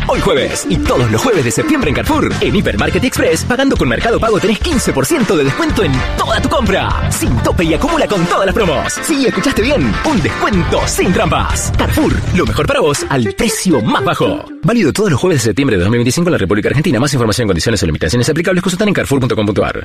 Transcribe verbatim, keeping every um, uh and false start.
Hoy jueves y todos los jueves de septiembre en Carrefour. En Hipermarket Express, pagando con Mercado Pago tenés quince por ciento de descuento en toda tu compra. Sin tope y acumula con todas las promos. Sí, escuchaste bien. Un descuento sin trampas. Carrefour, lo mejor para vos al precio más bajo. Válido todos los jueves de septiembre de dos mil veinticinco en la República Argentina. Más información, condiciones o limitaciones aplicables consultan en carrefour punto com punto a r.